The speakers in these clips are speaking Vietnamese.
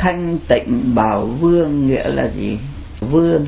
Thanh tịnh bảo vương nghĩa là gì? Vương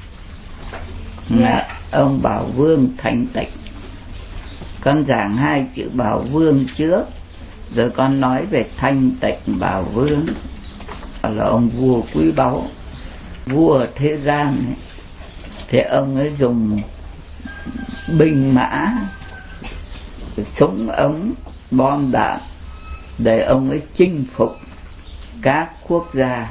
ông Bảo Vương thanh tịnh. Con giảng hai chữ Bảo Vương trước, rồi con nói về thanh tịnh Bảo Vương. Là ông vua quý báu, vua thế gian ấy. Thì ông ấy dùng binh mã, súng ống, bom đạn để ông ấy chinh phục các quốc gia.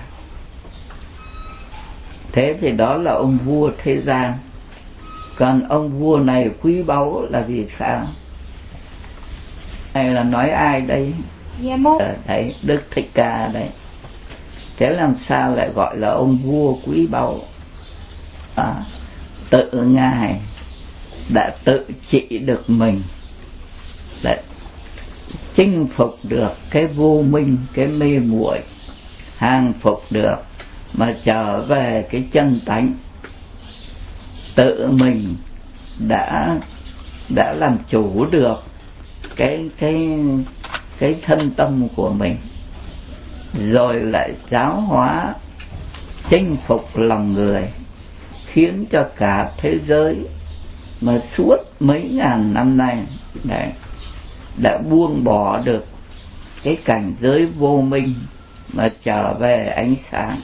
Thế thì đó là ông vua thế gian. Còn ông vua này quý báu là vì sao? Này là nói ai đây? Đấy, Đức Thích Ca đấy. Thế làm sao lại gọi là ông vua quý báu? Tự Ngài đã tự trị được mình, đã chinh phục được cái vô minh, cái mê muội, hàng phục được mà trở về cái chân tánh. Tự mình đã làm chủ được cái thân tâm của mình, rồi lại giáo hóa chinh phục lòng người, khiến cho cả thế giới mà suốt mấy ngàn năm nay đã buông bỏ được cái cảnh giới vô minh mà trở về ánh sáng.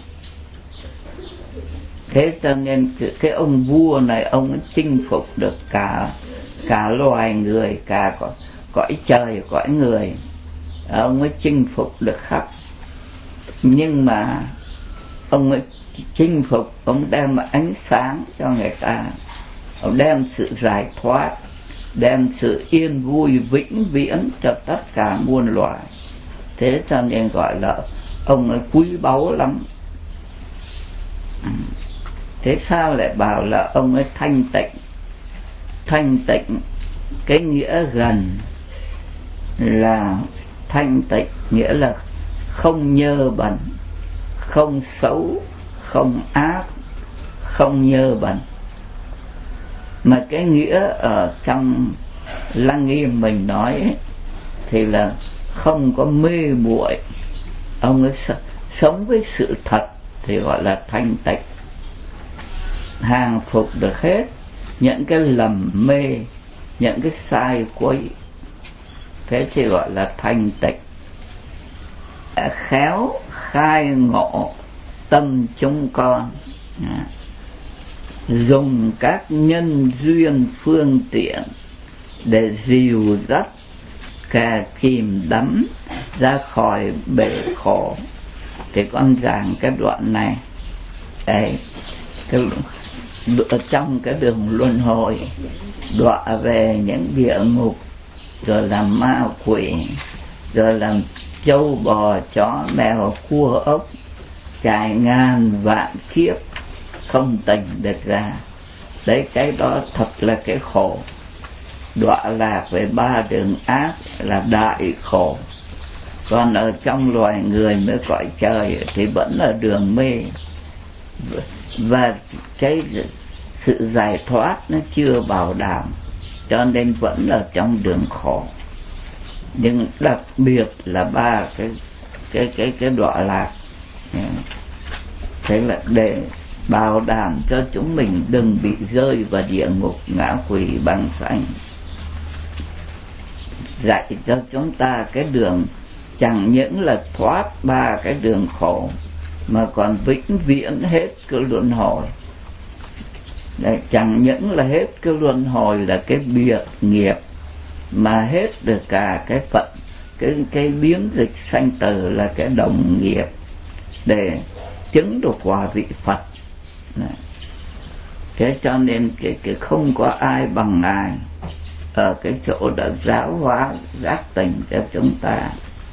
Thế cho nên cái ông vua này, ông ấy chinh phục được cả loài người, cả cõi trời, cõi người. Ông ấy chinh phục được khắp. Nhưng mà ông ấy chinh phục, ông đem ánh sáng cho người ta, ông đem sự giải thoát, đem sự yên vui vĩnh viễn cho tất cả muôn loài. Thế cho nên gọi là ông ấy quý báu lắm. Thế sao lại bảo là ông ấy thanh tịnh? Thanh tịnh cái nghĩa gần là thanh tịnh, nghĩa là không nhơ bẩn, không xấu, không ác, không nhơ bẩn. Mà cái nghĩa ở trong Lăng Nghiêm mình nói ấy, thì là không có mê muội. Ông ấy sống với sự thật thì gọi là thanh tịnh, hàng phục được hết những cái lầm mê, những cái sai quấy. Thế thì gọi là thanh tịnh. Khéo khai ngộ tâm chúng con, dùng các nhân duyên phương tiện để dìu dắt kẻ chìm đắm ra khỏi bể khổ. Thì con giảng cái đoạn này đấy, trong cái đường luân hồi, đọa về những địa ngục, rồi làm ma quỷ, rồi làm trâu bò chó mèo cua ốc, trải ngàn vạn kiếp không tỉnh được ra. Đấy, cái đó thật là cái khổ. Đọa lạc về ba đường ác là đại khổ. Còn ở trong loài người mới cõi trời thì vẫn là đường mê, và cái sự giải thoát nó chưa bảo đảm, cho nên vẫn ở trong đường khổ. Nhưng đặc biệt là ba cái đọa lạc. Thế là để bảo đảm cho chúng mình đừng bị rơi vào địa ngục ngạ quỷ băng phanh, dạy cho chúng ta cái đường chẳng những là thoát ba cái đường khổ mà còn vĩnh viễn hết cái luân hồi. Đấy, chẳng những là hết cái luân hồi là cái biệt nghiệp, mà hết được cả cái phận, cái biến dịch sanh tử là cái đồng nghiệp, để chứng được quả vị Phật. Thế cho nên cái không có ai bằng Ngài ở cái chỗ đã giáo hóa giác tỉnh cho chúng ta.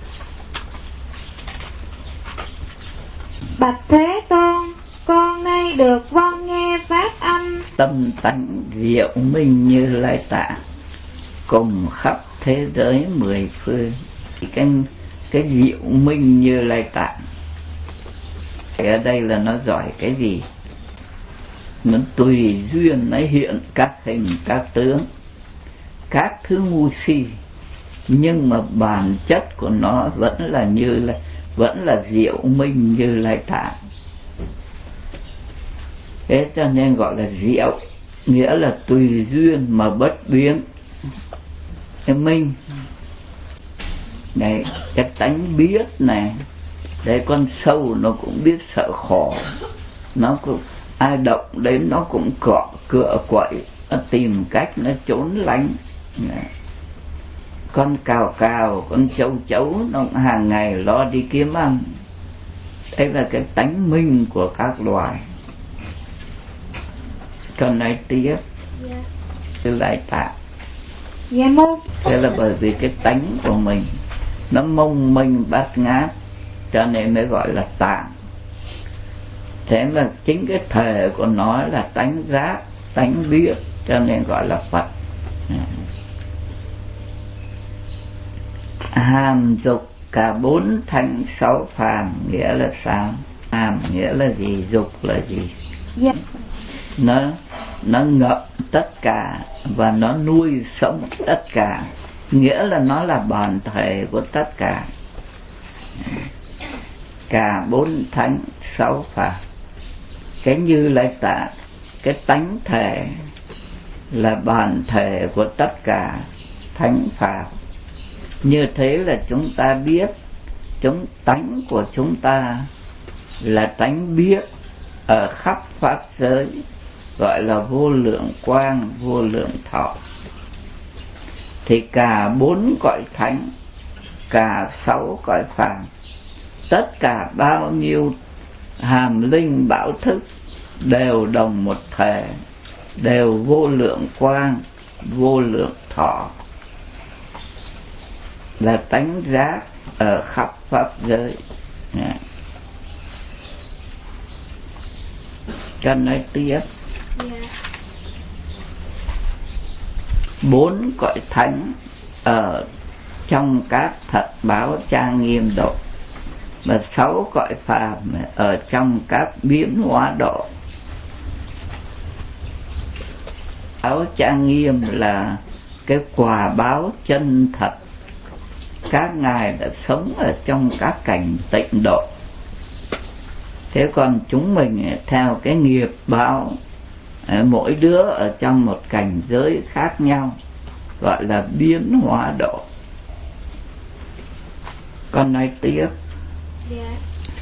Bạch Thế Tôn, con nay được vâng nghe pháp âm. Tâm tánh diệu minh Như Lai Tạng cùng khắp thế giới mười phương. Thì cái diệu minh Như Lai Tạng ở đây là nó giỏi cái gì? Nó tùy duyên nó hiện các hình các tướng, các thứ ngu si, nhưng mà bản chất của nó vẫn là vẫn là diệu minh Như Lai Tạng. Thế cho nên gọi là diệu, nghĩa là tùy duyên mà bất biến. Cái minh này, cái tánh biết này, đấy, con sâu nó cũng biết sợ khổ, nó cũng ai động đến nó cũng cựa quậy, nó tìm cách nó trốn lánh. Con cào cào, con chấu chấu nó cũng hàng ngày lo đi kiếm ăn. Đấy là cái tánh minh của các loài. Con nói tiếp. Như Lai Tạng. Dạ mô. Thế là bởi vì cái tánh của mình nó mông mênh bát ngát, cho nên mới gọi là tạng. Thế mà chính cái thể của nó là tánh giác, tánh biết, cho nên gọi là Phật. Hàm dục cả 4 thánh 6 phàm nghĩa là sao? Hàm nghĩa là gì? Dục là gì? Dạ. Nó ngậm tất cả và nó nuôi sống tất cả, nghĩa là nó là bản thể của tất cả. Cả 4 thánh 6 phàm. Cái Như Lai Tạng, cái tánh thể là bản thể của tất cả thánh phàm. Như thế là chúng ta biết tánh của chúng ta là tánh biết ở khắp pháp giới, gọi là vô lượng quang, vô lượng thọ. Thì cả 4 cõi thánh, cả 6 cõi phàm, tất cả bao nhiêu hàm linh bảo thức đều đồng một thể, đều vô lượng quang, vô lượng thọ, là tánh giác ở khắp pháp giới. Cần nói tiếp. 4 cõi thánh ở trong các thật báo trang nghiêm độ, và 6 cõi phàm ở trong các biến hóa độ. Báo trang nghiêm là cái quả báo chân thật, các ngài đã sống ở trong các cảnh tịnh độ. Thế còn chúng mình theo cái nghiệp báo, mỗi đứa ở trong một cảnh giới khác nhau, gọi là biến hóa độ. Con nói tiếp. Dạ.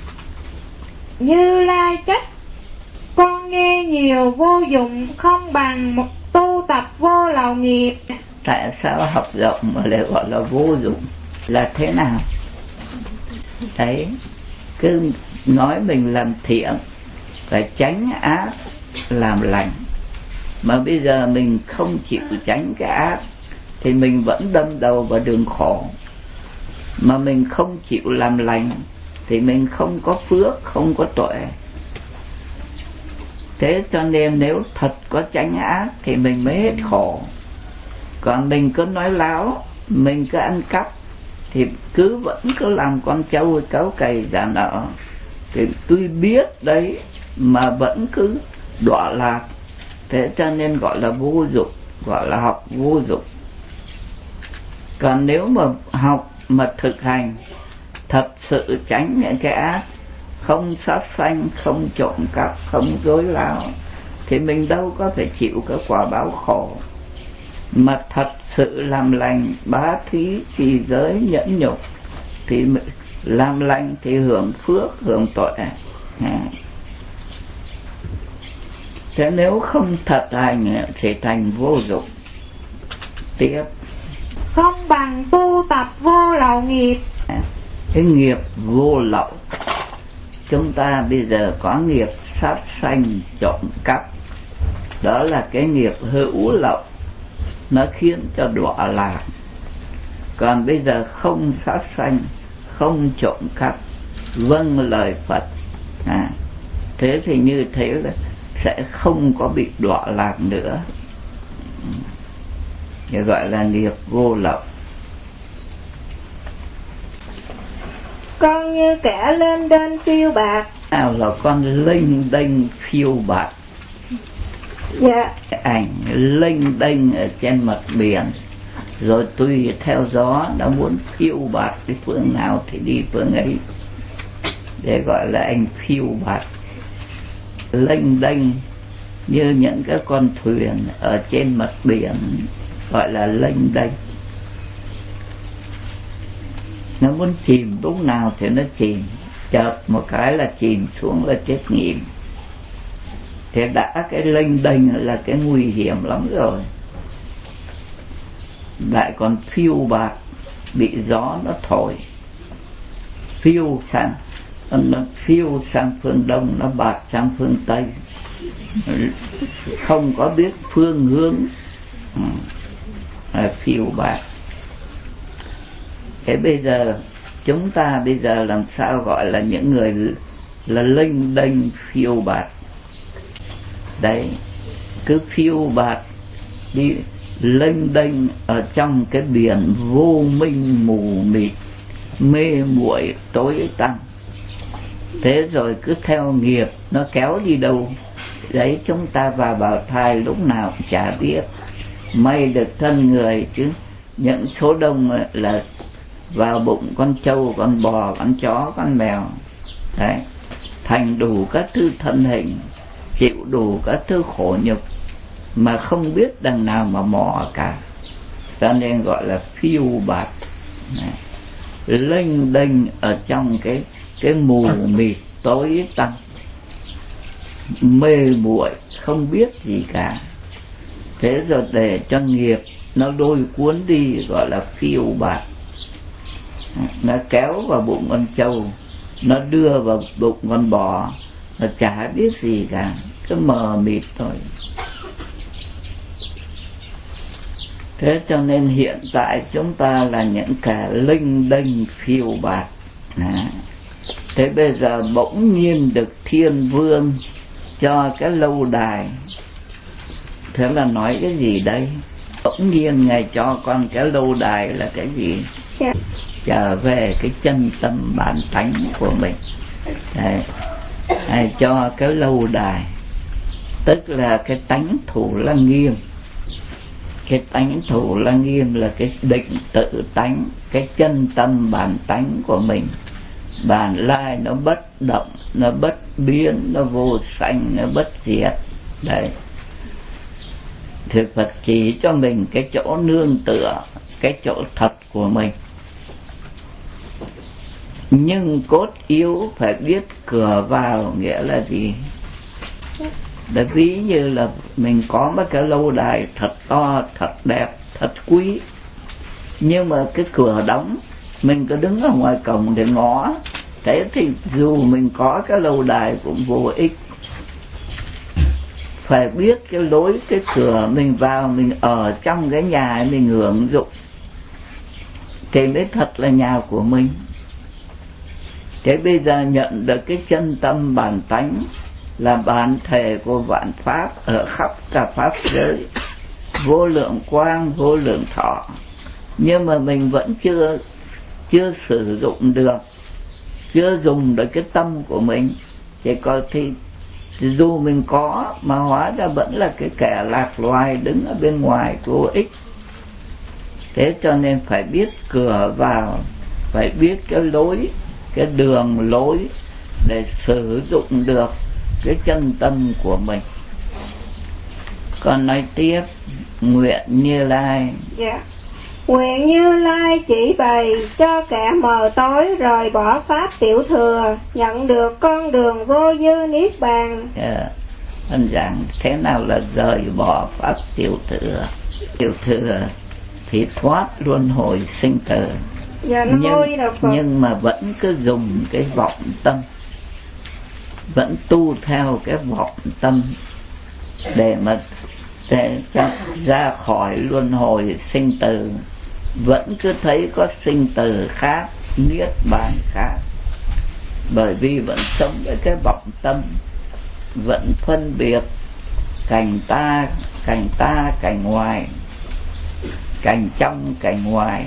Như Lai trách: con nghe nhiều vô dụng, không bằng một tu tập vô lậu nghiệp. Tại sao học rộng mà lại gọi là vô dụng? Là thế nào? Đấy, cứ nói mình làm thiện, phải tránh ác, làm lành. Mà bây giờ mình không chịu tránh cái ác thì mình vẫn đâm đầu vào đường khổ. Mà mình không chịu làm lành thì mình không có phước, không có tuệ. Thế cho nên nếu thật có tránh ác thì mình mới hết khổ. Còn mình cứ nói láo, mình cứ ăn cắp thì vẫn cứ làm con trâu cáu cày giả nợ. Thì tôi biết đấy mà vẫn cứ đọa lạc. Thế cho nên gọi là vô dụng, gọi là học vô dụng. Còn nếu mà học mà thực hành, thật sự tránh những cái ác, không sát sanh, không trộm cắp, không dối láo, thì mình đâu có phải chịu cái quả báo khổ. Mà thật sự làm lành, bá thí, trì giới, nhẫn nhục, thì làm lành thì hưởng phước, hưởng tuệ. Thế nếu không thật hành thì thành vô dụng. Tiếp. Không bằng tu tập vô lậu nghiệp. Cái nghiệp vô lậu, chúng ta bây giờ có nghiệp sát sanh, trộm cắp, đó là cái nghiệp hữu lậu, nó khiến cho đọa lạc. Còn bây giờ không sát sanh, không trộm cắp, vâng lời Phật, thế thì như thế là sẽ không có bị đọa lạc nữa. Để gọi là nghiệp vô lậu. Con như kẻ lên đên phiêu bạt. Nào là con lênh đênh phiêu bạt. Dạ. Ảnh lênh đênh ở trên mặt biển, rồi tùy theo gió, đã muốn phiêu bạt đi phương nào thì đi phương ấy. để gọi là anh phiêu bạt lênh đênh như những cái con thuyền ở trên mặt biển, gọi là lênh đênh. Nó muốn chìm lúc nào thì nó chìm, chợt một cái là chìm xuống là chết nghỉm. Thế đã cái lênh đênh là cái nguy hiểm lắm rồi, lại còn phiêu bạt, bị gió nó thổi phiêu sang, nó phiêu sang phương đông, nó bạt sang phương tây, không có biết phương hướng, phiêu bạt. Thế bây giờ chúng ta bây giờ làm sao gọi là những người là lênh đênh phiêu bạt? Đấy, cứ phiêu bạt đi lênh đênh ở trong cái biển vô minh mù mịt, mê muội tối tăm. Thế rồi cứ theo nghiệp nó kéo đi đâu đấy, chúng ta vào bào thai lúc nào cũng chả biết. May được thân người chứ những số đông là vào bụng con trâu, con bò, con chó, con mèo. Đấy, thành đủ các thứ thân hình, chịu đủ các thứ khổ nhục mà không biết đằng nào mà mò cả. Cho nên gọi là phiêu bạt, lênh đênh ở trong cái mù mịt tối tăm, mê muội không biết gì cả. Thế rồi để cho nghiệp nó lôi cuốn đi, gọi là phiêu bạt. Nó kéo vào bụng con trâu, nó đưa vào bụng con bò, nó chả biết gì cả, cứ mờ mịt thôi. Thế cho nên hiện tại chúng ta là những kẻ lênh đênh phiêu bạt. Thế bây giờ bỗng nhiên được Thiên Vương cho cái lâu đài. Thế là nói cái gì đây? Bỗng nhiên Ngài cho con cái lâu đài là cái gì? Trở về cái chân tâm bản tánh của mình. Đấy, Ngài cho cái lâu đài, tức là cái tánh Thủ Lăng Nghiêm. Cái tánh Thủ Lăng Nghiêm là cái định tự tánh, cái chân tâm bản tánh của mình. Bản lai nó bất động, nó bất biến, nó vô sanh, nó bất diệt. Đấy, thì Phật chỉ cho mình cái chỗ nương tựa, cái chỗ thật của mình. Nhưng cốt yếu phải biết cửa vào nghĩa là gì? Để ví như là mình có một cái lâu đài thật to, thật đẹp, thật quý, nhưng mà cái cửa đóng, mình cứ đứng ở ngoài cổng để ngó, thế thì dù mình có cái lâu đài cũng vô ích. Phải biết cái lối, cái cửa mình vào, mình ở trong cái nhà mình hưởng dụng thì mới thật là nhà của mình. Thế bây giờ nhận được cái chân tâm bản tánh là bản thể của vạn pháp ở khắp cả pháp giới, vô lượng quang, vô lượng thọ, nhưng mà mình vẫn chưa sử dụng được, chưa dùng được cái tâm của mình. Chỉ có thì dù mình có mà hóa ra vẫn là cái kẻ lạc loài đứng ở bên ngoài vô ích. Thế cho nên phải biết cửa vào, phải biết cái lối, cái đường lối để sử dụng được cái chân tâm của mình. Còn nói tiếp, nguyện Như Lai. Dạ. Nguyện Như Lai chỉ bày cho kẻ mờ tối rời bỏ pháp tiểu thừa, nhận được con đường vô dư niết bàn. Anh giảng thế nào là rời bỏ pháp tiểu thừa? Tiểu thừa thì thoát luân hồi sinh tử. Dạ, nhưng mà vẫn cứ dùng cái vọng tâm, vẫn tu theo cái vọng tâm để cho ra khỏi luân hồi sinh tử. Vẫn cứ thấy có sinh tử khác, niết bàn khác, bởi vì vẫn sống với cái vọng tâm, vẫn phân biệt cảnh ta, cảnh ngoài, cảnh trong, cảnh ngoài.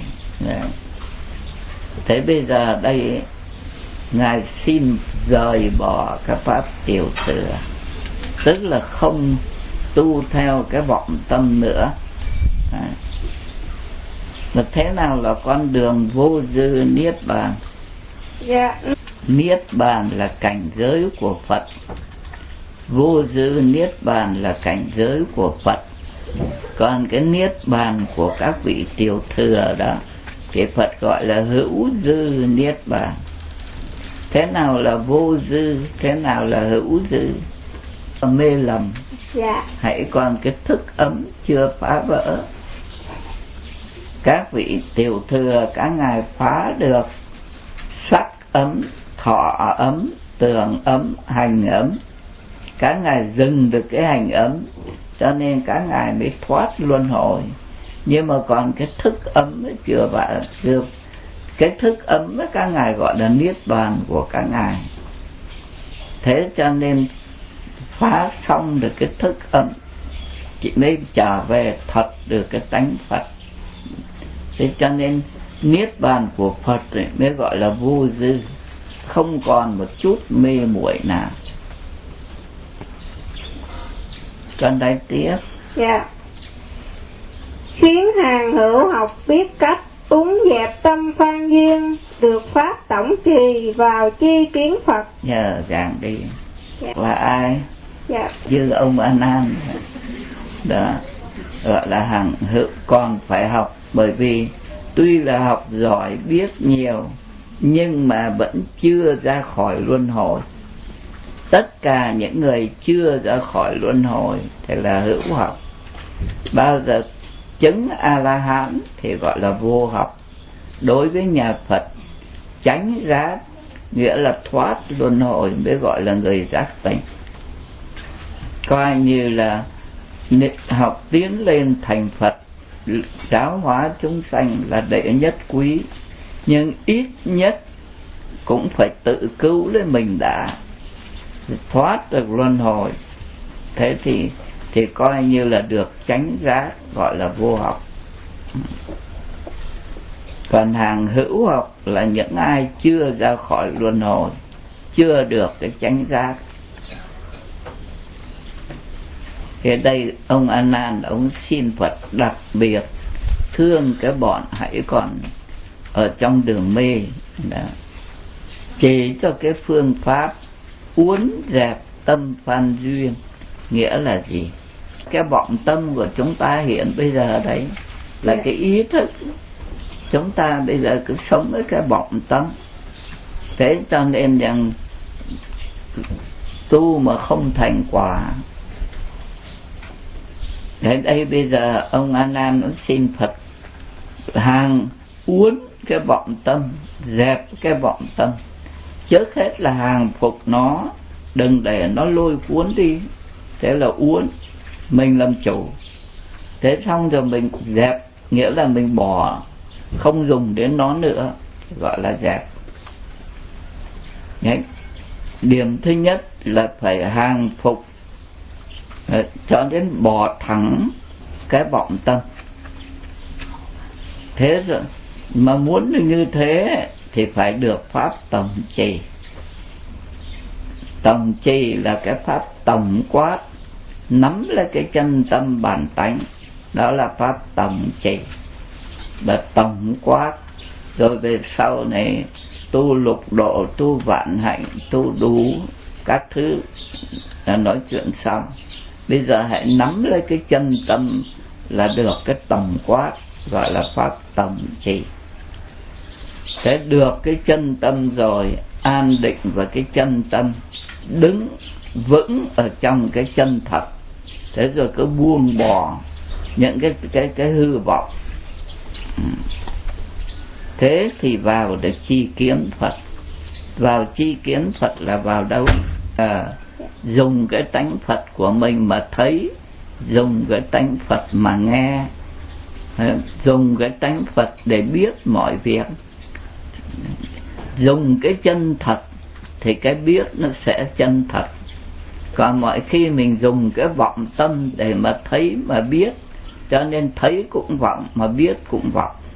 Thế bây giờ đây Ngài xin rời bỏ cái pháp tiểu thừa, tức là không tu theo cái vọng tâm nữa. Mà thế nào là con đường vô dư niết bàn? Dạ, niết bàn là cảnh giới của Phật, vô dư niết bàn là cảnh giới của Phật. Còn cái niết bàn của các vị tiểu thừa đó thì Phật gọi là hữu dư niết bàn. Thế nào là vô dư, thế nào là hữu dư? Mê lầm. Hãy còn cái thức ấm chưa phá vỡ. Các vị tiểu thừa các ngài phá được sắc ấm, thọ ấm, tưởng ấm, hành ấm. Các ngài dừng được cái hành ấm, cho nên các ngài mới thoát luân hồi. Nhưng mà còn cái thức ấm chưa vào được. Cái thức ấm các ngài gọi là niết bàn của các ngài. Thế cho nên phá xong được cái thức ấm, chỉ mới trở về thật được cái tánh Phật. Thế cho nên niết bàn của Phật mới gọi là vô dư, không còn một chút mê muội nào. Con đây tiếp. Khiến hàng hữu học biết cách úng dẹp tâm phan duyên, được pháp tổng trì vào chi kiến Phật. Nhờ giảng đi. Là ai? Như ông A Nan đó, gọi là hàng hữu còn phải học. Bởi vì tuy là học giỏi biết nhiều, nhưng mà vẫn chưa ra khỏi luân hồi. Tất cả những người chưa ra khỏi luân hồi thì là hữu học. Bao giờ chứng A-la-hán thì gọi là vô học. Đối với nhà Phật, chánh giác nghĩa là thoát luân hồi mới gọi là người giác tỉnh. Coi như là học tiến lên thành Phật, giáo hóa chúng sanh là đệ nhất quý. Nhưng ít nhất cũng phải tự cứu lấy mình đã, thoát được luân hồi. Thế thì coi như là được chánh giác, gọi là vô học. Còn hàng hữu học là những ai chưa ra khỏi luân hồi, chưa được cái chánh giác. Thế đây ông A Nan ông xin Phật đặc biệt thương cái bọn hãy còn ở trong đường mê đó, chỉ cho cái phương pháp uốn dẹp tâm phan duyên. Nghĩa là gì? Cái vọng tâm của chúng ta hiện bây giờ đấy là cái ý thức. Chúng ta bây giờ cứ sống với cái vọng tâm. Thế cho nên rằng tu mà không thành quả. Thế đây bây giờ ông A Nan nó xin Phật hàng uốn cái vọng tâm, dẹp cái vọng tâm. Trước hết là hàng phục nó, đừng để nó lôi cuốn đi. Thế là uốn, mình làm chủ. Thế xong rồi mình dẹp, nghĩa là mình bỏ, không dùng đến nó nữa, gọi là dẹp. Đấy. Điểm thứ nhất là phải hàng phục cho đến bỏ thẳng cái vọng tâm. Thế rồi mà muốn được như thế thì phải được pháp tổng trì. Tổng trì là cái pháp tổng quát, nắm lấy cái chân tâm bản tánh, đó là pháp tổng trì. Và tổng quát rồi về sau này tu lục độ, tu vạn hạnh, tu đủ các thứ là nói chuyện xong. Bây giờ hãy nắm lấy cái chân tâm là được cái tổng quát, gọi là pháp tổng trì. Thế được cái chân tâm rồi, an định vào cái chân tâm, đứng vững ở trong cái chân thật. Thế rồi cứ buông bỏ những cái hư vọng. Thế thì vào được chi kiến Phật. Vào chi kiến Phật là vào đâu? Dùng cái tánh Phật của mình mà thấy, dùng cái tánh Phật mà nghe, dùng cái tánh Phật để biết mọi việc. Dùng cái chân thật thì cái biết nó sẽ chân thật. Còn mọi khi mình dùng cái vọng tâm để mà thấy mà biết, cho nên thấy cũng vọng mà biết cũng vọng.